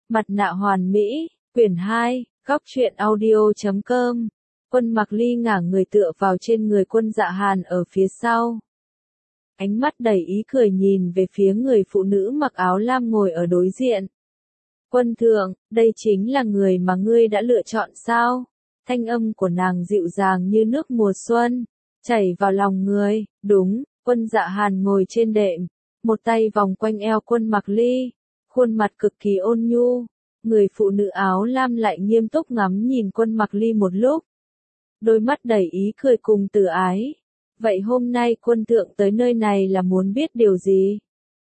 Mặt nạ hoàn mỹ, quyển 2, góc truyện audio.com. Quân Mạc Ly ngả người tựa vào trên người Quân Dạ Hàn ở phía sau. Ánh mắt đầy ý cười nhìn về phía người phụ nữ mặc áo lam ngồi ở đối diện. Quân thượng, đây chính là người mà ngươi đã lựa chọn sao? Thanh âm của nàng dịu dàng như nước mùa xuân, chảy vào lòng người. Đúng, Quân Dạ Hàn ngồi trên đệm, một tay vòng quanh eo Quân Mạc Ly, khuôn mặt cực kỳ ôn nhu. Người phụ nữ áo lam lại nghiêm túc ngắm nhìn Quân Mạc Ly một lúc. Đôi mắt đầy ý cười cùng từ ái. Vậy hôm nay quân thượng tới nơi này là muốn biết điều gì?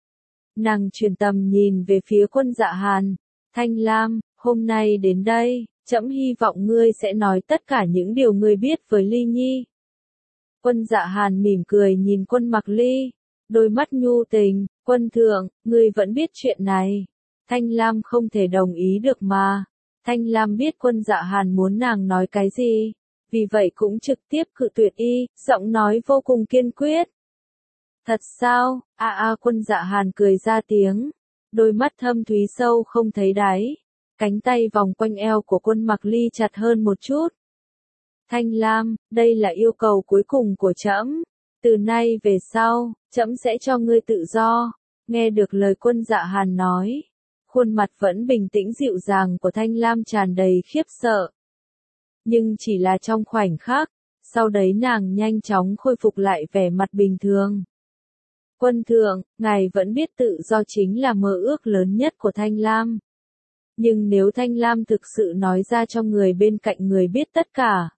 Nàng truyền tầm nhìn về phía Quân Dạ Hàn. Thanh Lam, hôm nay đến đây, trẫm hy vọng ngươi sẽ nói tất cả những điều ngươi biết với Ly Nhi. Quân Dạ Hàn mỉm cười nhìn Quân Mạc Ly, đôi mắt nhu tình. Quân thượng, ngươi vẫn biết chuyện này. Thanh Lam không thể đồng ý được mà. Thanh Lam biết Quân Dạ Hàn muốn nàng nói cái gì, vì vậy cũng trực tiếp cự tuyệt y, giọng nói vô cùng kiên quyết. Thật sao? Quân Dạ Hàn cười ra tiếng, đôi mắt thâm thúy sâu không thấy đáy, cánh tay vòng quanh eo của Quân Mạc Ly chặt hơn một chút. Thanh Lam, đây là yêu cầu cuối cùng của trẫm. Từ nay về sau, trẫm sẽ cho ngươi tự do. Nghe được lời Quân Dạ Hàn nói, khuôn mặt vẫn bình tĩnh dịu dàng của Thanh Lam tràn đầy khiếp sợ. Nhưng chỉ là trong khoảnh khắc, sau đấy nàng nhanh chóng khôi phục lại vẻ mặt bình thường. Quân thượng, ngài vẫn biết tự do chính là mơ ước lớn nhất của Thanh Lam. Nhưng nếu Thanh Lam thực sự nói ra cho người bên cạnh người biết tất cả,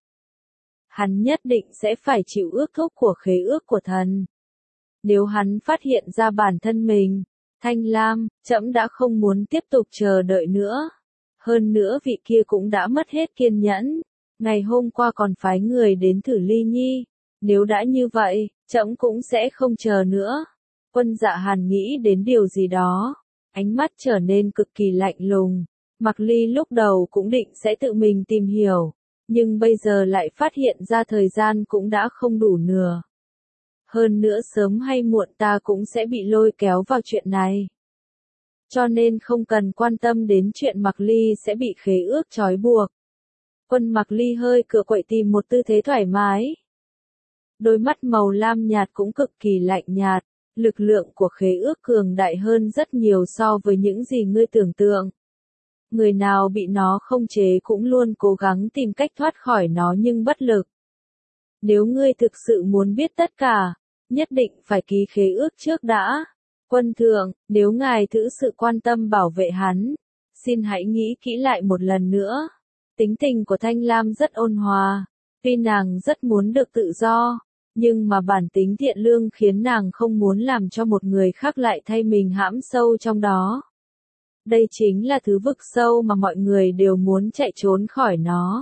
hắn nhất định sẽ phải chịu ước thúc của khế ước của thần. Nếu hắn phát hiện ra bản thân mình, Thanh Lam, trẫm đã không muốn tiếp tục chờ đợi nữa. Hơn nữa vị kia cũng đã mất hết kiên nhẫn. Ngày hôm qua còn phái người đến thử Ly Nhi. Nếu đã như vậy, trẫm cũng sẽ không chờ nữa. Quân Dạ Hàn nghĩ đến điều gì đó. Ánh mắt trở nên cực kỳ lạnh lùng. Mạc Ly lúc đầu cũng định sẽ tự mình tìm hiểu. Nhưng bây giờ lại phát hiện ra thời gian cũng đã không đủ nửa. Hơn nữa sớm hay muộn ta cũng sẽ bị lôi kéo vào chuyện này. Cho nên không cần quan tâm đến chuyện Mạc Ly sẽ bị khế ước trói buộc. Quân Mạc Ly hơi cựa quậy tìm một tư thế thoải mái. Đôi mắt màu lam nhạt cũng cực kỳ lạnh nhạt, lực lượng của khế ước cường đại hơn rất nhiều so với những gì ngươi tưởng tượng. Người nào bị nó khống chế cũng luôn cố gắng tìm cách thoát khỏi nó nhưng bất lực. Nếu ngươi thực sự muốn biết tất cả, nhất định phải ký khế ước trước đã. Quân thượng, nếu ngài thực sự quan tâm bảo vệ hắn, xin hãy nghĩ kỹ lại một lần nữa. Tính tình của Thanh Lam rất ôn hòa, tuy nàng rất muốn được tự do, nhưng mà bản tính thiện lương khiến nàng không muốn làm cho một người khác lại thay mình hãm sâu trong đó. Đây chính là thứ vực sâu mà mọi người đều muốn chạy trốn khỏi nó.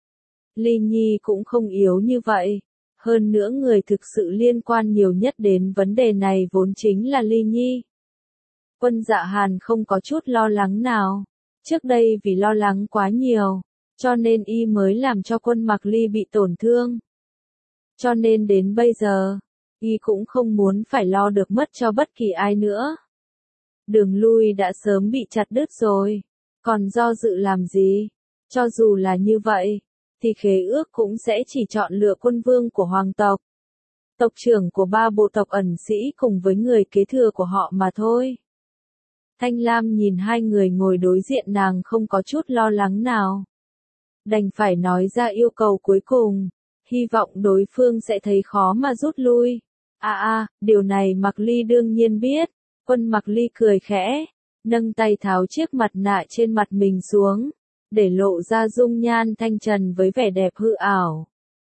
Ly Nhi cũng không yếu như vậy. Hơn nữa người thực sự liên quan nhiều nhất đến vấn đề này vốn chính là Ly Nhi. Quân Dạ Hàn không có chút lo lắng nào. Trước đây vì lo lắng quá nhiều, cho nên y mới làm cho Quân Mạc Ly bị tổn thương. Cho nên đến bây giờ, y cũng không muốn phải lo được mất cho bất kỳ ai nữa. Đường lui đã sớm bị chặt đứt rồi, còn do dự làm gì? Cho dù là như vậy, thì khế ước cũng sẽ chỉ chọn lựa quân vương của hoàng tộc, tộc trưởng của 3 bộ tộc ẩn sĩ cùng với người kế thừa của họ mà thôi. Thanh Lam nhìn hai người ngồi đối diện nàng không có chút lo lắng nào. Đành phải nói ra yêu cầu cuối cùng, hy vọng đối phương sẽ thấy khó mà rút lui. Điều này Mạc Ly đương nhiên biết. Quân Mạc Ly cười khẽ, nâng tay tháo chiếc mặt nạ trên mặt mình xuống, để lộ ra dung nhan thanh trần với vẻ đẹp hư ảo.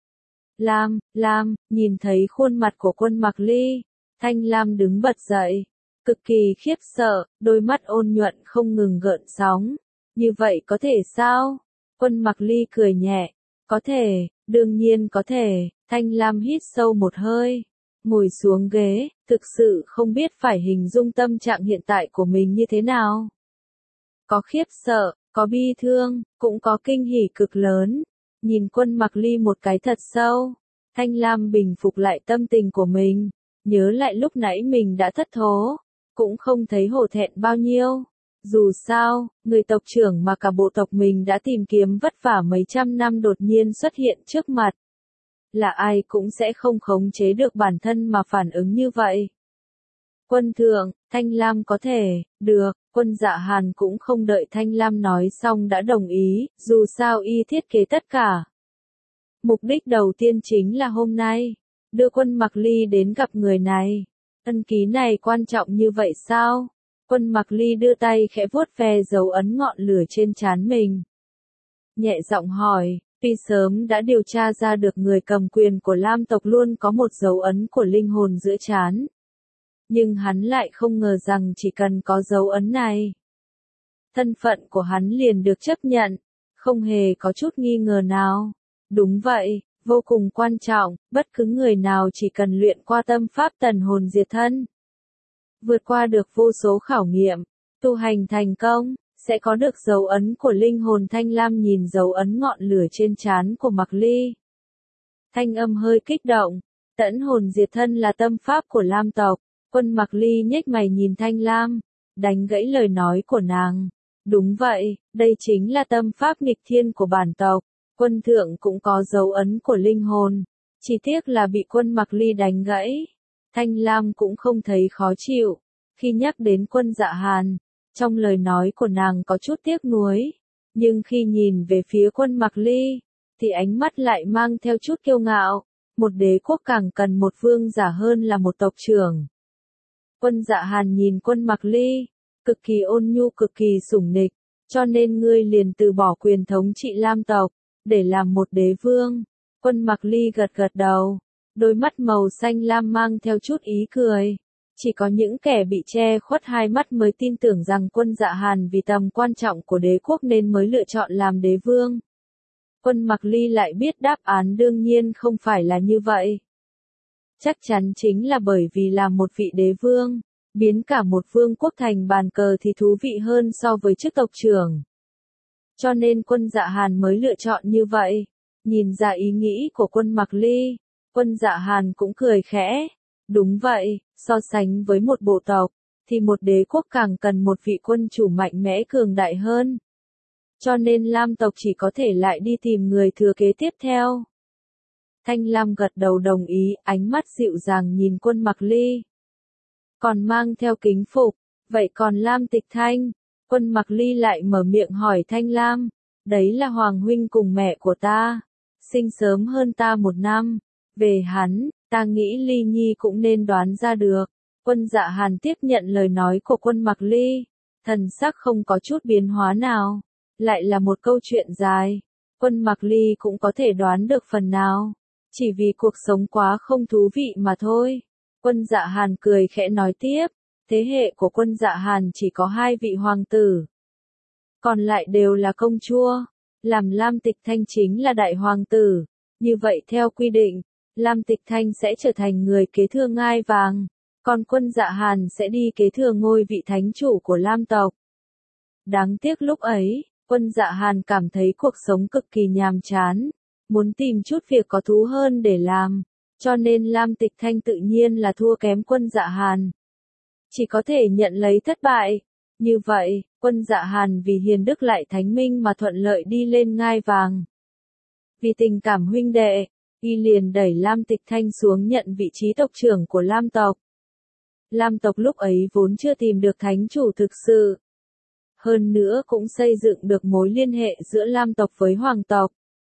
Lam, nhìn thấy khuôn mặt của Quân Mạc Ly, Thanh Lam đứng bật dậy, cực kỳ khiếp sợ, đôi mắt ôn nhuận không ngừng gợn sóng. Như vậy có thể sao? Quân Mạc Ly cười nhẹ, có thể, đương nhiên có thể. Thanh Lam hít sâu một hơi, ngồi xuống ghế, thực sự không biết phải hình dung tâm trạng hiện tại của mình như thế nào. Có khiếp sợ, có bi thương, cũng có kinh hỉ cực lớn. Nhìn Quân Mạc Ly một cái thật sâu, Thanh Lam bình phục lại tâm tình của mình, nhớ lại lúc nãy mình đã thất thố, cũng không thấy hổ thẹn bao nhiêu. Dù sao, người tộc trưởng mà cả bộ tộc mình đã tìm kiếm vất vả mấy trăm năm đột nhiên xuất hiện trước mặt. Là ai cũng sẽ không khống chế được bản thân mà phản ứng như vậy. Quân thượng, Thanh Lam có thể, được, Quân Dạ Hàn cũng không đợi Thanh Lam nói xong đã đồng ý, dù sao y thiết kế tất cả. Mục đích đầu tiên chính là hôm nay, đưa Quân Mặc Ly đến gặp người này. Ân ký này quan trọng như vậy sao? Quân Mặc Ly đưa tay khẽ vuốt ve dấu ấn ngọn lửa trên trán mình. Nhẹ giọng hỏi, tuy sớm đã điều tra ra được người cầm quyền của Lam tộc luôn có một dấu ấn của linh hồn giữa trán. Nhưng hắn lại không ngờ rằng chỉ cần có dấu ấn này, thân phận của hắn liền được chấp nhận, không hề có chút nghi ngờ nào. Đúng vậy, vô cùng quan trọng, bất cứ người nào chỉ cần luyện qua tâm pháp tần hồn diệt thân, vượt qua được vô số khảo nghiệm, tu hành thành công, sẽ có được dấu ấn của linh hồn. Thanh Lam nhìn dấu ấn ngọn lửa trên trán của Mặc Ly. Thanh âm hơi kích động, tẫn hồn diệt thân là tâm pháp của Lam tộc. Quân Mặc Ly nhếch mày nhìn Thanh Lam, đánh gãy lời nói của nàng. Đúng vậy, đây chính là tâm pháp nghịch thiên của bản tộc. Quân thượng cũng có dấu ấn của linh hồn. Chỉ tiếc là bị Quân Mặc Ly đánh gãy. Thanh Lam cũng không thấy khó chịu. Khi nhắc đến Quân Dạ Hàn, trong lời nói của nàng có chút tiếc nuối. Nhưng khi nhìn về phía Quân Mặc Ly, thì ánh mắt lại mang theo chút kiêu ngạo. Một đế quốc càng cần một vương giả hơn là một tộc trưởng. Quân Dạ Hàn nhìn Quân Mặc Ly, cực kỳ ôn nhu cực kỳ sủng nịch, cho nên ngươi liền từ bỏ quyền thống trị Lam tộc, để làm một đế vương. Quân Mặc Ly gật gật đầu, đôi mắt màu xanh lam mang theo chút ý cười. Chỉ có những kẻ bị che khuất hai mắt mới tin tưởng rằng Quân Dạ Hàn vì tầm quan trọng của đế quốc nên mới lựa chọn làm đế vương. Quân Mặc Ly lại biết đáp án đương nhiên không phải là như vậy. Chắc chắn chính là bởi vì là một vị đế vương, biến cả một vương quốc thành bàn cờ thì thú vị hơn so với chức tộc trưởng. Cho nên Quân Dạ Hàn mới lựa chọn như vậy. Nhìn ra ý nghĩ của Quân Mặc Ly, Quân Dạ Hàn cũng cười khẽ. Đúng vậy, so sánh với một bộ tộc, thì một đế quốc càng cần một vị quân chủ mạnh mẽ cường đại hơn. Cho nên Lam tộc chỉ có thể lại đi tìm người thừa kế tiếp theo. Thanh Lam gật đầu đồng ý, ánh mắt dịu dàng nhìn Quân Mặc Ly. Còn mang theo kính phục, vậy còn Lam Tịch Thanh? Quân Mặc Ly lại mở miệng hỏi Thanh Lam, đấy là Hoàng huynh cùng mẹ của ta, sinh sớm hơn ta 1 năm. Về hắn, ta nghĩ Ly Nhi cũng nên đoán ra được. Quân Dạ Hàn tiếp nhận lời nói của Quân Mặc Ly, thần sắc không có chút biến hóa nào. Lại là một câu chuyện dài, Quân Mặc Ly cũng có thể đoán được phần nào. Chỉ vì cuộc sống quá không thú vị mà thôi. Quân Dạ Hàn cười khẽ nói tiếp, thế hệ của Quân Dạ Hàn chỉ có 2 vị hoàng tử. Còn lại đều là công chúa. Làm Lam Tịch Thanh chính là đại hoàng tử. Như vậy theo quy định, Lam Tịch Thanh sẽ trở thành người kế thừa ngai vàng. Còn Quân Dạ Hàn sẽ đi kế thừa ngôi vị thánh chủ của Lam tộc. Đáng tiếc lúc ấy, Quân Dạ Hàn cảm thấy cuộc sống cực kỳ nhàm chán. Muốn tìm chút việc có thú hơn để làm. Cho nên Lam Tịch Thanh tự nhiên là thua kém Quân Dạ Hàn. Chỉ có thể nhận lấy thất bại. Như vậy, Quân Dạ Hàn vì hiền đức lại thánh minh mà thuận lợi đi lên ngai vàng. Vì tình cảm huynh đệ, y liền đẩy Lam Tịch Thanh xuống nhận vị trí tộc trưởng của Lam tộc. Lam tộc lúc ấy vốn chưa tìm được thánh chủ thực sự. Hơn nữa cũng xây dựng được mối liên hệ giữa Lam tộc với hoàng tộc.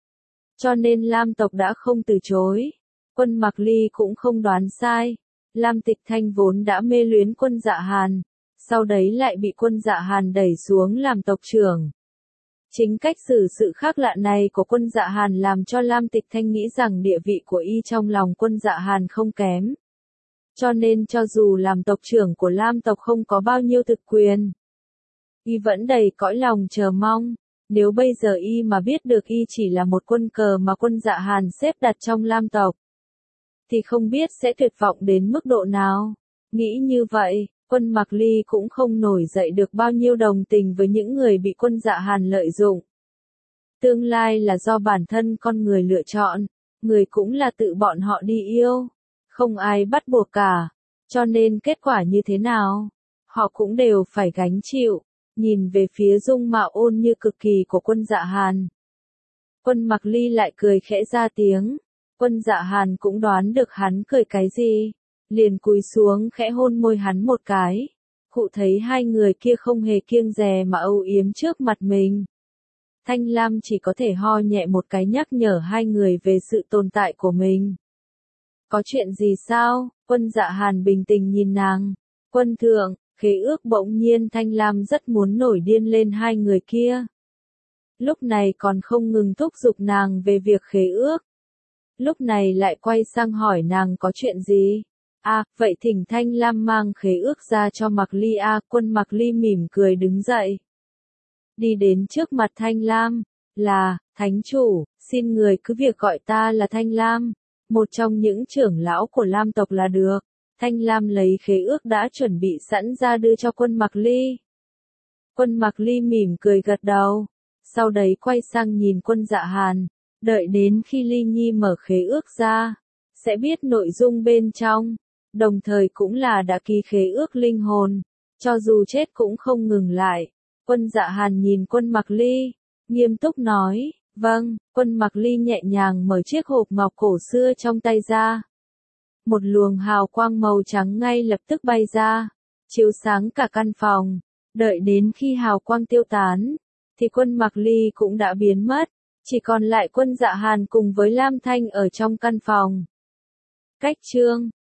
Cho nên Lam tộc đã không từ chối. Quân Mặc Ly cũng không đoán sai. Lam Tịch Thanh vốn đã mê luyến Quân Dạ Hàn. Sau đấy lại bị Quân Dạ Hàn đẩy xuống làm tộc trưởng. Chính cách xử sự khác lạ này của Quân Dạ Hàn làm cho Lam Tịch Thanh nghĩ rằng địa vị của y trong lòng Quân Dạ Hàn không kém. Cho nên cho dù làm tộc trưởng của Lam tộc không có bao nhiêu thực quyền, y vẫn đầy cõi lòng chờ mong. Nếu bây giờ y mà biết được y chỉ là một quân cờ mà Quân Dạ Hàn xếp đặt trong Lam tộc, thì không biết sẽ tuyệt vọng đến mức độ nào. Nghĩ như vậy, Quân Mặc Ly cũng không nổi dậy được bao nhiêu đồng tình với những người bị Quân Dạ Hàn lợi dụng. Tương lai là do bản thân con người lựa chọn, người cũng là tự bọn họ đi yêu. Không ai bắt buộc cả. Cho nên kết quả như thế nào, họ cũng đều phải gánh chịu. nhìn về phía dung mạo ôn như cực kỳ của Quân Dạ Hàn. Quân Mặc Ly lại cười khẽ ra tiếng, Quân Dạ Hàn cũng đoán được hắn cười cái gì, liền cúi xuống khẽ hôn môi hắn một cái. Cụ thấy hai người kia không hề kiêng dè mà âu yếm trước mặt mình. Thanh Lam chỉ có thể ho nhẹ một cái nhắc nhở hai người về sự tồn tại của mình. Có chuyện gì sao? Quân Dạ Hàn bình tĩnh nhìn nàng. Quân thượng, khế ước. Bỗng nhiên Thanh Lam rất muốn nổi điên lên hai người kia. Lúc này còn không ngừng thúc giục nàng về việc khế ước. Lúc này lại quay sang hỏi nàng có chuyện gì? Vậy thỉnh Thanh Lam mang khế ước ra cho Mặc Ly Quân Mặc Ly mỉm cười đứng dậy. Đi đến trước mặt Thanh Lam, thánh chủ, xin người cứ việc gọi ta là Thanh Lam, một trong những trưởng lão của Lam tộc là được. Thanh Lam lấy khế ước đã chuẩn bị sẵn ra đưa cho Quân Mặc Ly. Quân Mặc Ly mỉm cười gật đầu, sau đấy quay sang nhìn Quân Dạ Hàn, đợi đến khi Ly Nhi mở khế ước ra, sẽ biết nội dung bên trong, đồng thời cũng là đã ký khế ước linh hồn, cho dù chết cũng không ngừng lại. Quân Dạ Hàn nhìn Quân Mặc Ly, nghiêm túc nói, vâng. Quân Mặc Ly nhẹ nhàng mở chiếc hộp ngọc cổ xưa trong tay ra. Một luồng hào quang màu trắng ngay lập tức bay ra, chiếu sáng cả căn phòng. Đợi đến khi hào quang tiêu tán, thì Quân Mặc Ly cũng đã biến mất, chỉ còn lại Quân Dạ Hàn cùng với Lam Thanh ở trong căn phòng. Cách chương